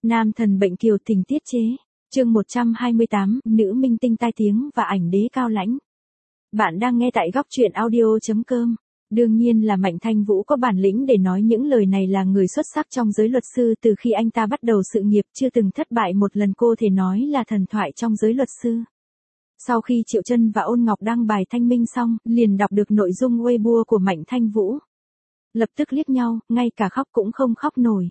Nam thần bệnh kiều tình tiết chế. Chương 128, nữ minh tinh tai tiếng và ảnh đế cao lãnh. Bạn đang nghe tại góc truyện audio.com. Đương nhiên là Mạnh Thanh Vũ có bản lĩnh để nói những lời này, là người xuất sắc trong giới luật sư từ khi anh ta bắt đầu sự nghiệp, chưa từng thất bại một lần, cô thể nói là thần thoại trong giới luật sư. Sau khi Triệu Chân và Ôn Ngọc đăng bài thanh minh xong, liền đọc được nội dung Weibo của Mạnh Thanh Vũ. Lập tức liếc nhau, ngay cả khóc cũng không khóc nổi.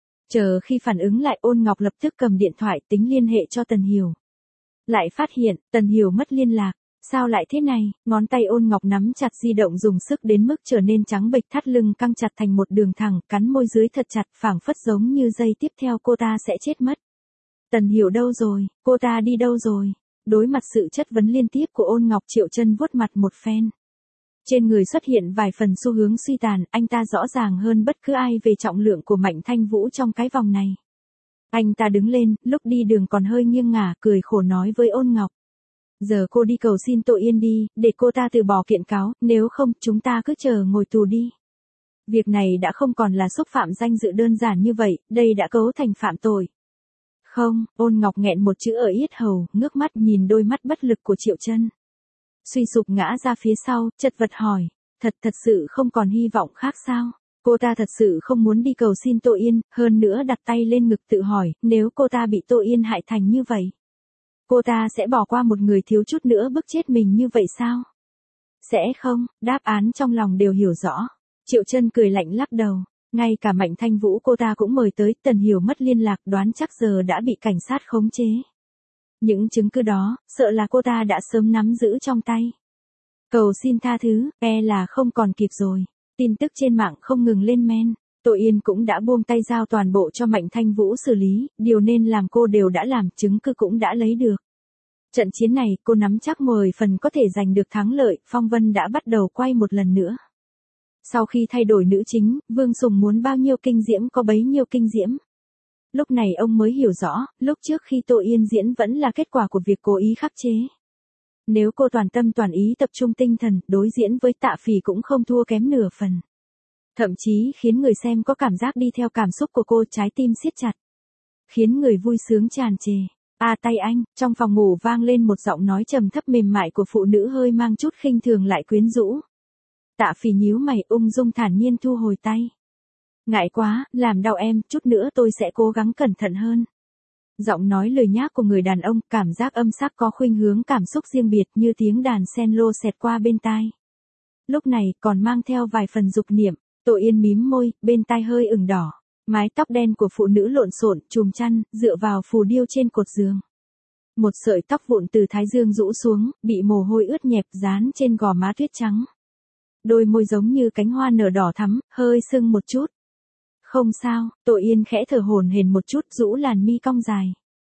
Chờ khi phản ứng lại, Ôn Ngọc lập tức cầm điện thoại tính liên hệ cho Tần Hiểu. Lại phát hiện, Tần Hiểu mất liên lạc. Sao lại thế này? Ngón tay Ôn Ngọc nắm chặt di động dùng sức đến mức trở nên trắng bệch, thắt lưng căng chặt thành một đường thẳng, cắn môi dưới thật chặt, phảng phất giống như giây tiếp theo cô ta sẽ chết mất. Tần Hiểu đâu rồi? Cô ta đi đâu rồi? Đối mặt sự chất vấn liên tiếp của Ôn Ngọc, Triệu Chân vuốt mặt một phen. Trên người xuất hiện vài phần xu hướng suy tàn, anh ta rõ ràng hơn bất cứ ai về trọng lượng của Mạnh Thanh Vũ trong cái vòng này. Anh ta đứng lên, lúc đi đường còn hơi nghiêng ngả, cười khổ nói với Ôn Ngọc. Giờ cô đi cầu xin tội Yên đi, để cô ta từ bỏ kiện cáo, nếu không, chúng ta cứ chờ ngồi tù đi. Việc này đã không còn là xúc phạm danh dự đơn giản như vậy, đây đã cấu thành phạm tội. Không, Ôn Ngọc nghẹn một chữ ở yết hầu, ngước mắt nhìn đôi mắt bất lực của Triệu Chân. Suy sụp ngã ra phía sau, chật vật hỏi, thật sự không còn hy vọng khác sao? Cô ta thật sự không muốn đi cầu xin tội Yên, hơn nữa đặt tay lên ngực tự hỏi, nếu cô ta bị tội Yên hại thành như vậy, cô ta sẽ bỏ qua một người thiếu chút nữa bức chết mình như vậy sao? Sẽ không, đáp án trong lòng đều hiểu rõ. Triệu Chân cười lạnh lắc đầu, ngay cả Mạnh Thanh Vũ cô ta cũng mời tới, Tần Hiểu mất liên lạc, đoán chắc giờ đã bị cảnh sát khống chế. Những chứng cứ đó, sợ là cô ta đã sớm nắm giữ trong tay. Cầu xin tha thứ, là không còn kịp rồi. Tin tức trên mạng không ngừng lên men. Tội Yên cũng đã buông tay giao toàn bộ cho Mạnh Thanh Vũ xử lý, điều nên làm cô đều đã làm, chứng cứ cũng đã lấy được. Trận chiến này, cô nắm chắc 10 phần có thể giành được thắng lợi, phong vân đã bắt đầu quay một lần nữa. Sau khi thay đổi nữ chính, Vương Sùng muốn bao nhiêu kinh diễm có bấy nhiêu kinh diễm. Lúc này ông mới hiểu rõ, lúc trước khi Tội Yên diễn vẫn là kết quả của việc cố ý khắc chế. Nếu cô toàn tâm toàn ý tập trung tinh thần, đối diễn với Tạ Phỉ cũng không thua kém nửa phần. Thậm chí khiến người xem có cảm giác đi theo cảm xúc của cô, trái tim siết chặt. Khiến người vui sướng tràn trề. Tay anh, trong phòng ngủ vang lên một giọng nói trầm thấp mềm mại của phụ nữ, hơi mang chút khinh thường lại quyến rũ. Tạ Phỉ nhíu mày, ung dung thản nhiên thu hồi tay. Ngại quá, làm đau em, chút nữa tôi sẽ cố gắng cẩn thận hơn. Giọng nói lười nhác của người đàn ông, cảm giác âm sắc có khuynh hướng cảm xúc riêng biệt, như tiếng đàn cello xẹt qua bên tai. Lúc này còn mang theo vài phần dục niệm. Tội Yên mím môi, bên tai hơi ửng đỏ. Mái tóc đen của phụ nữ lộn xộn, chùm chăn, dựa vào phù điêu trên cột giường. Một sợi tóc vụn từ thái dương rũ xuống, bị mồ hôi ướt nhẹp dán trên gò má tuyết trắng. Đôi môi giống như cánh hoa nở đỏ thắm, hơi sưng một chút. Không sao, Tội Yên khẽ thở hổn hển một chút, rũ làn mi cong dài.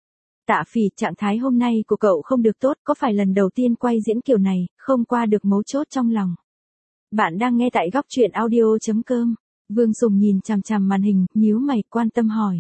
Tạ Phỉ, trạng thái hôm nay của cậu không được tốt, có phải lần đầu tiên quay diễn kiểu này, không qua được mấu chốt trong lòng. Bạn đang nghe tại góc truyện audio.com. Vương Sùng nhìn chằm chằm màn hình, nhíu mày, quan tâm hỏi.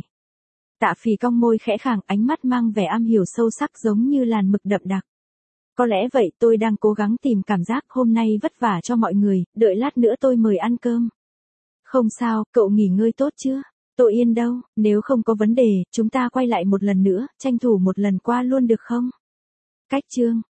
Tạ Phỉ cong môi khẽ khàng, ánh mắt mang vẻ am hiểu sâu sắc, giống như làn mực đậm đặc. Có lẽ vậy, tôi đang cố gắng tìm cảm giác, hôm nay vất vả cho mọi người, đợi lát nữa tôi mời ăn cơm. Không sao, cậu nghỉ ngơi tốt chưa? Tội Yên đâu, nếu không có vấn đề, chúng ta quay lại một lần nữa, tranh thủ một lần qua luôn được không? Cách chương.